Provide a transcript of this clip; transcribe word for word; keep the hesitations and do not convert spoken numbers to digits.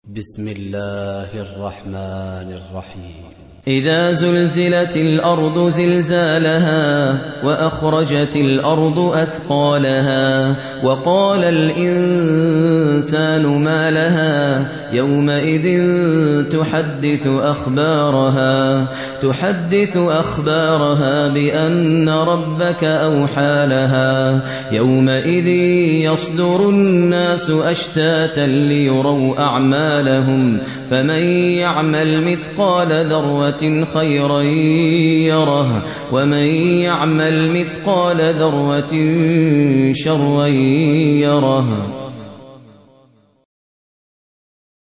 بسم الله الرحمن الرحيم. إذا زلزلت الأرض زلزالها وأخرجت الأرض أثقالها وقال الإنسان ما لها يومئذ تحدث أخبارها تحدث أخبارها بأن ربك أوحى لها يومئذ يصدر الناس أشتاتا ليروا أعمالهم فمن يعمل مثقال ذرة خيرا يره ومن يعمل مثقال ذرة شرا يره.